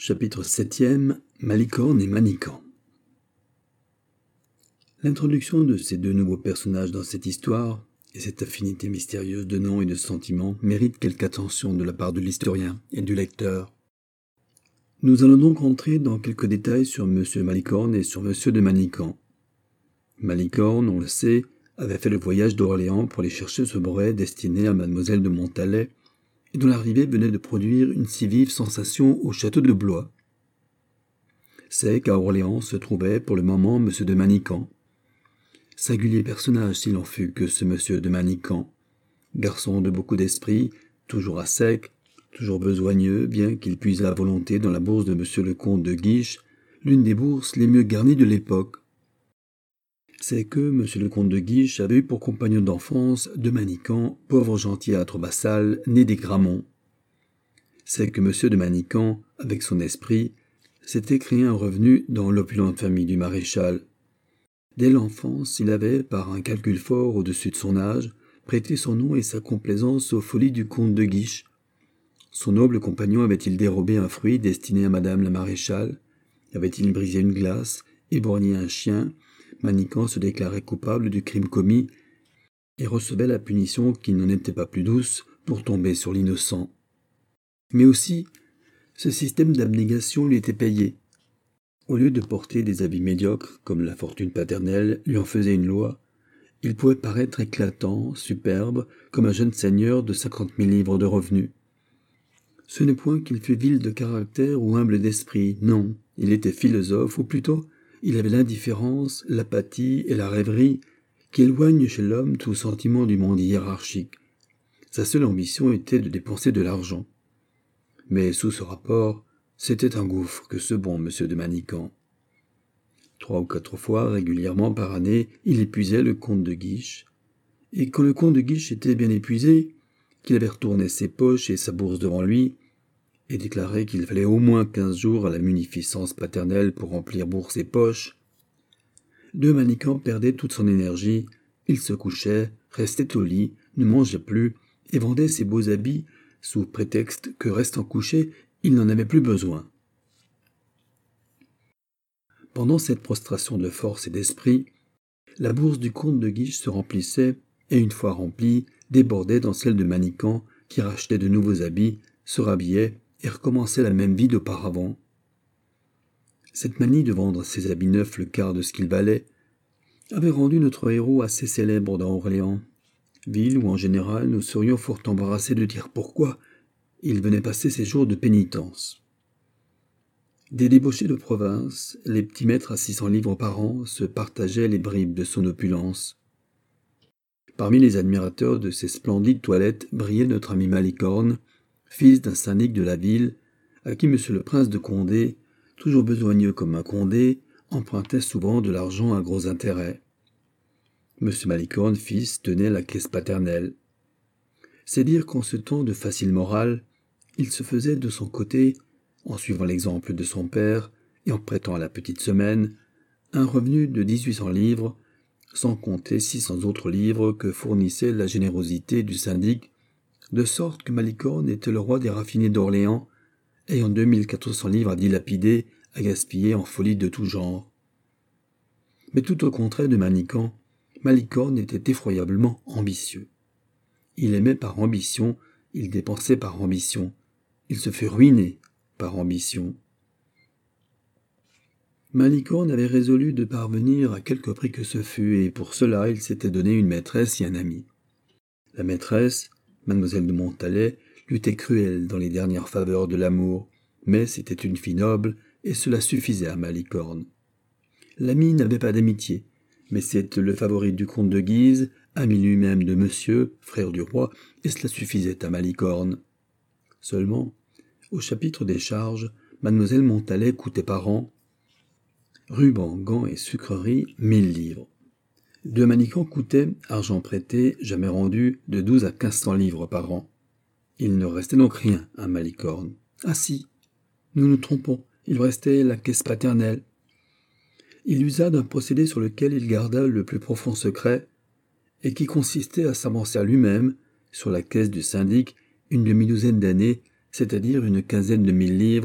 Chapitre 7e, Malicorne et Manicamp. L'introduction de ces deux nouveaux personnages dans cette histoire, et cette affinité mystérieuse de noms et de sentiments, mérite quelque attention de la part de l'historien et du lecteur. Nous allons donc entrer dans quelques détails sur M. Malicorne et sur M. de Manicamp. Malicorne, on le sait, avait fait le voyage d'Orléans pour aller chercher ce brevet destiné à Mademoiselle de Montalet, et dont l'arrivée venait de produire une si vive sensation au château de Blois. C'est qu'à Orléans se trouvait pour le moment M. de Manicamp. Singulier personnage s'il en fut que ce M. de Manicamp. Garçon de beaucoup d'esprit, toujours à sec, toujours besogneux, bien qu'il puise à volonté dans la bourse de M. le comte de Guiche, l'une des bourses les mieux garnies de l'époque. C'est que M. le comte de Guiche avait eu pour compagnon d'enfance de Manicamp, pauvre gentillâtre vassal, né des Gramont. C'est que M. de Manicamp, avec son esprit, s'était créé un revenu dans l'opulente famille du maréchal. Dès l'enfance, il avait, par un calcul fort au-dessus de son âge, prêté son nom et sa complaisance aux folies du comte de Guiche. Son noble compagnon avait-il dérobé un fruit destiné à madame la maréchale? Avait-il brisé une glace, éborgné un chien? Manicamp se déclarait coupable du crime commis et recevait la punition qui n'en était pas plus douce pour tomber sur l'innocent. Mais aussi, ce système d'abnégation lui était payé. Au lieu de porter des habits médiocres, comme la fortune paternelle lui en faisait une loi, il pouvait paraître éclatant, superbe, comme un jeune seigneur de 50 000 livres de revenus. Ce n'est point qu'il fût vil de caractère ou humble d'esprit, non, il était philosophe, ou plutôt, il avait l'indifférence, l'apathie et la rêverie qui éloignent chez l'homme tout sentiment du monde hiérarchique. Sa seule ambition était de dépenser de l'argent. Mais sous ce rapport, c'était un gouffre que ce bon M. de Manicamp. 3 ou 4 fois, régulièrement par année, il épuisait le comte de Guiche. Et quand le comte de Guiche était bien épuisé, qu'il avait retourné ses poches et sa bourse devant lui, et déclaré qu'il fallait au moins 15 jours à la munificence paternelle pour remplir bourse et poches, de Manicamp perdait toute son énergie, il se couchait, restait au lit, ne mangeait plus, et vendait ses beaux habits, sous prétexte que, restant couché, il n'en avait plus besoin. Pendant cette prostration de force et d'esprit, la bourse du comte de Guiche se remplissait, et une fois remplie, débordait dans celle de Manicamp, qui rachetait de nouveaux habits, se rhabillait et recommençait la même vie d'auparavant. Cette manie de vendre ses habits neufs le quart de ce qu'ils valaient avait rendu notre héros assez célèbre dans Orléans, ville où en général nous serions fort embarrassés de dire pourquoi il venait passer ses jours de pénitence. Des débauchés de province, les petits maîtres à 600 livres par an se partageaient les bribes de son opulence. Parmi les admirateurs de ces splendides toilettes brillait notre ami Malicorne, fils d'un syndic de la ville, à qui M. le prince de Condé, toujours besogneux comme un Condé, empruntait souvent de l'argent à gros intérêts. M. Malicorne, fils, tenait la caisse paternelle. C'est dire qu'en ce temps de facile morale, il se faisait de son côté, en suivant l'exemple de son père et en prêtant à la petite semaine, un revenu de 1800 livres, sans compter 600 autres livres que fournissait la générosité du syndic, de sorte que Malicorne était le roi des raffinés d'Orléans, ayant 2400 livres à dilapider, à gaspiller en folie de tout genre. Mais tout au contraire de Manicamp, Malicorne était effroyablement ambitieux. Il aimait par ambition, il dépensait par ambition, il se fait ruiner par ambition. Malicorne avait résolu de parvenir à quelque prix que ce fût, et pour cela il s'était donné une maîtresse et un ami. La maîtresse, Mademoiselle de Montalet, lui était cruelle dans les dernières faveurs de l'amour, mais c'était une fille noble, et cela suffisait à Malicorne. L'ami n'avait pas d'amitié, mais c'est le favori du comte de Guise, ami lui-même de monsieur, frère du roi, et cela suffisait à Malicorne. Seulement, au chapitre des charges, Mademoiselle Montalet coûtait par an rubans, gants et sucreries 1000 livres. De Manicamp coûtait, argent prêté, jamais rendu, de 12 à 1500 livres par an. Il ne restait donc rien à Malicorne. Ah si, nous nous trompons, il restait la caisse paternelle. Il usa d'un procédé sur lequel il garda le plus profond secret, et qui consistait à s'avancer à lui-même, sur la caisse du syndic, une demi-douzaine d'années, c'est-à-dire une 15aine de 1000 livres,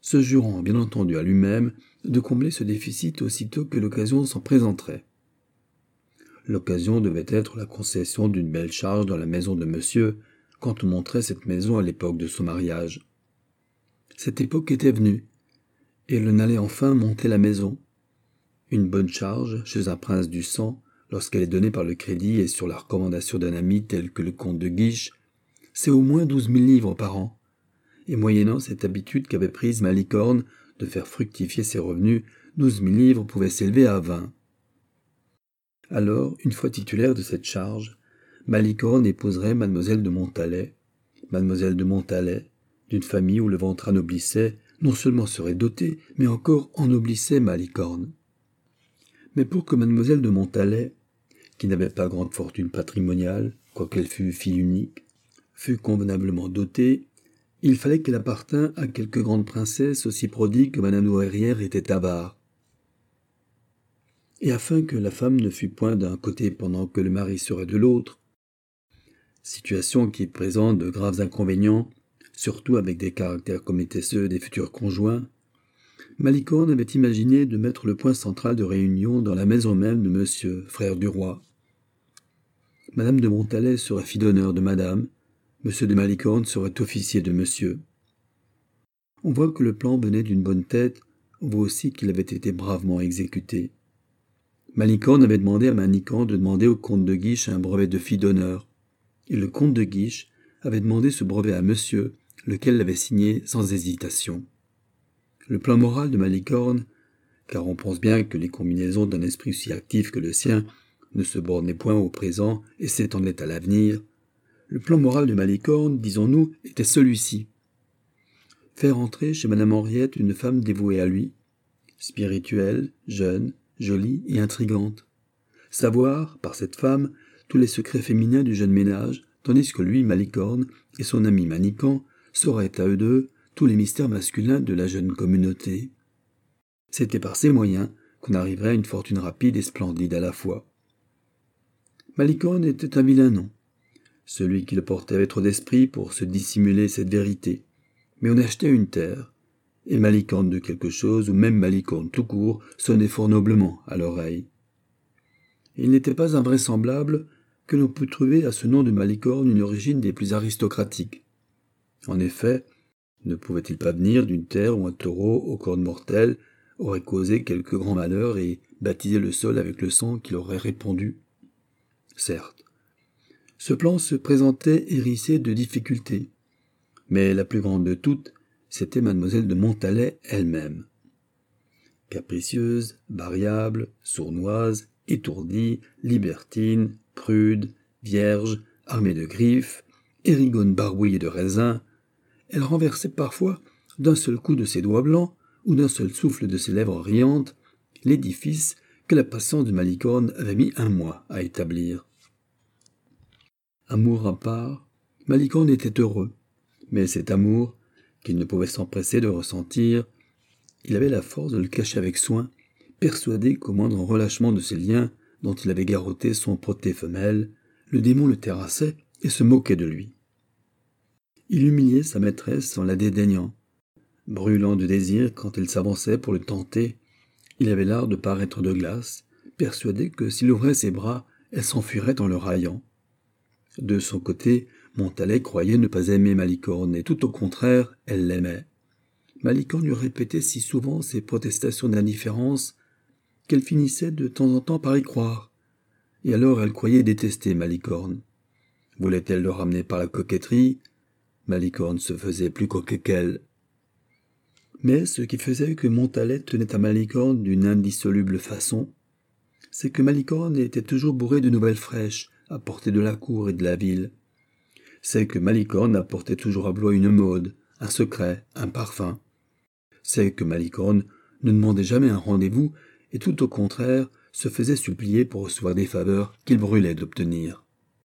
se jurant bien entendu à lui-même de combler ce déficit aussitôt que l'occasion s'en présenterait. L'occasion devait être la concession d'une belle charge dans la maison de monsieur, quand on montrait cette maison à l'époque de son mariage. Cette époque était venue, et l'on allait enfin monter la maison. Une bonne charge, chez un prince du sang, lorsqu'elle est donnée par le crédit et sur la recommandation d'un ami tel que le comte de Guiche, c'est au moins 12 000 livres par an. Et moyennant cette habitude qu'avait prise Malicorne de faire fructifier ses revenus, 12 000 livres pouvaient s'élever à 20. Alors, une fois titulaire de cette charge, Malicorne épouserait mademoiselle de Montalet. Mademoiselle de Montalet, d'une famille où le ventre anoblissait, non seulement serait dotée, mais encore ennoblissait Malicorne. Mais pour que mademoiselle de Montalet, qui n'avait pas grande fortune patrimoniale, quoiqu'elle fût fille unique, fût convenablement dotée, il fallait qu'elle appartînt à quelque grande princesse aussi prodigue que madame Douairière était avare. Et afin que la femme ne fût point d'un côté pendant que le mari serait de l'autre, situation qui présente de graves inconvénients, surtout avec des caractères comme étaient ceux des futurs conjoints, Malicorne avait imaginé de mettre le point central de réunion dans la maison même de monsieur, frère du roi. Madame de Montalet serait fille d'honneur de madame, monsieur de Malicorne serait officier de monsieur. On voit que le plan venait d'une bonne tête, on voit aussi qu'il avait été bravement exécuté. Malicorne avait demandé à Manicamp de demander au comte de Guiche un brevet de fille d'honneur, et le comte de Guiche avait demandé ce brevet à monsieur, lequel l'avait signé sans hésitation. Le plan moral de Malicorne, car on pense bien que les combinaisons d'un esprit aussi actif que le sien ne se bornaient point au présent et s'étendaient à l'avenir, le plan moral de Malicorne, disons-nous, était celui-ci. Faire entrer chez madame Henriette une femme dévouée à lui, spirituelle, jeune, jolie et intrigante. Savoir, par cette femme, tous les secrets féminins du jeune ménage, tandis que lui, Malicorne, et son ami Manicamp sauraient à eux deux tous les mystères masculins de la jeune communauté. C'était par ces moyens qu'on arriverait à une fortune rapide et splendide à la fois. Malicorne était un vilain nom. Celui qui le portait avait trop d'esprit pour se dissimuler cette vérité. Mais on achetait une terre, et Malicorne de quelque chose, ou même Malicorne tout court, sonnait fort noblement à l'oreille. Il n'était pas invraisemblable que l'on pût trouver à ce nom de Malicorne une origine des plus aristocratiques. En effet, ne pouvait-il pas venir d'une terre où un taureau aux cornes mortelles aurait causé quelque grand malheur et baptisé le sol avec le sang qu'il aurait répandu? Certes. Ce plan se présentait hérissé de difficultés, mais la plus grande de toutes, c'était mademoiselle de Montalet elle-même. Capricieuse, variable, sournoise, étourdie, libertine, prude, vierge, armée de griffes, érigone barbouillée de raisin, elle renversait parfois, d'un seul coup de ses doigts blancs ou d'un seul souffle de ses lèvres riantes, l'édifice que la patience de Malicorne avait mis 1 mois à établir. Amour à part, Malicorne était heureux, mais cet amour, qu'il ne pouvait s'empresser de ressentir, il avait la force de le cacher avec soin, persuadé qu'au moindre relâchement de ses liens dont il avait garrotté son protée femelle, le démon le terrassait et se moquait de lui. Il humiliait sa maîtresse en la dédaignant. Brûlant de désir quand elle s'avançait pour le tenter, il avait l'art de paraître de glace, persuadé que s'il ouvrait ses bras, elle s'enfuirait en le raillant. De son côté, Montalet croyait ne pas aimer Malicorne, et tout au contraire, elle l'aimait. Malicorne lui répétait si souvent ses protestations d'indifférence qu'elle finissait de temps en temps par y croire, et alors elle croyait détester Malicorne. Voulait-elle le ramener par la coquetterie? Malicorne se faisait plus coquet qu'elle. Mais ce qui faisait que Montalet tenait à Malicorne d'une indissoluble façon, c'est que Malicorne était toujours bourré de nouvelles fraîches, apportées de la cour et de la ville. C'est que Malicorne apportait toujours à Blois une mode, un secret, un parfum. C'est que Malicorne ne demandait jamais un rendez-vous et tout au contraire se faisait supplier pour recevoir des faveurs qu'il brûlait d'obtenir.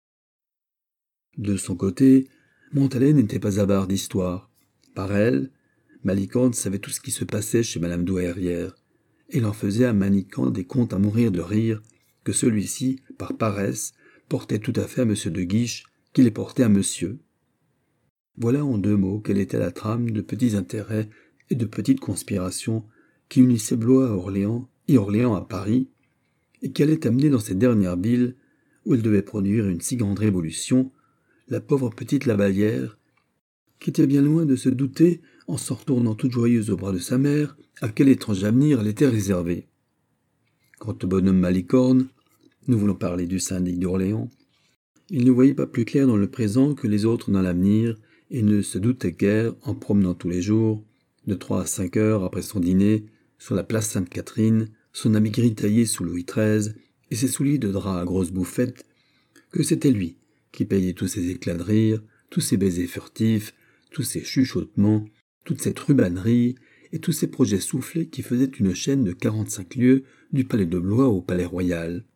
De son côté, Montalet n'était pas avare d'histoire. Par elle, Malicorne savait tout ce qui se passait chez madame Douairière, et il en faisait à Manicamp des contes à mourir de rire, que celui-ci, par paresse, portait tout à fait à monsieur de Guiche, qui les portait à monsieur. Voilà en 2 mots quelle était la trame de petits intérêts et de petites conspirations qui unissaient Blois à Orléans et Orléans à Paris, et qui allaient amener dans cette dernière ville, où elle devait produire une si grande révolution, la pauvre petite Lavallière, qui était bien loin de se douter, en s'en retournant toute joyeuse au bras de sa mère, à quel étrange avenir elle était réservée. Quant au bonhomme Malicorne, nous voulons parler du syndic d'Orléans, il ne voyait pas plus clair dans le présent que les autres dans l'avenir, et ne se doutait guère, en promenant tous les jours, de 3 à 5 heures après son dîner, sur la place Sainte-Catherine, son habit gris taillé sous Louis XIII, et ses souliers de drap à grosses bouffettes, que c'était lui qui payait tous ses éclats de rire, tous ses baisers furtifs, tous ses chuchotements, toute cette rubannerie, et tous ces projets soufflés qui faisaient une chaîne de 45 lieues du palais de Blois au palais royal.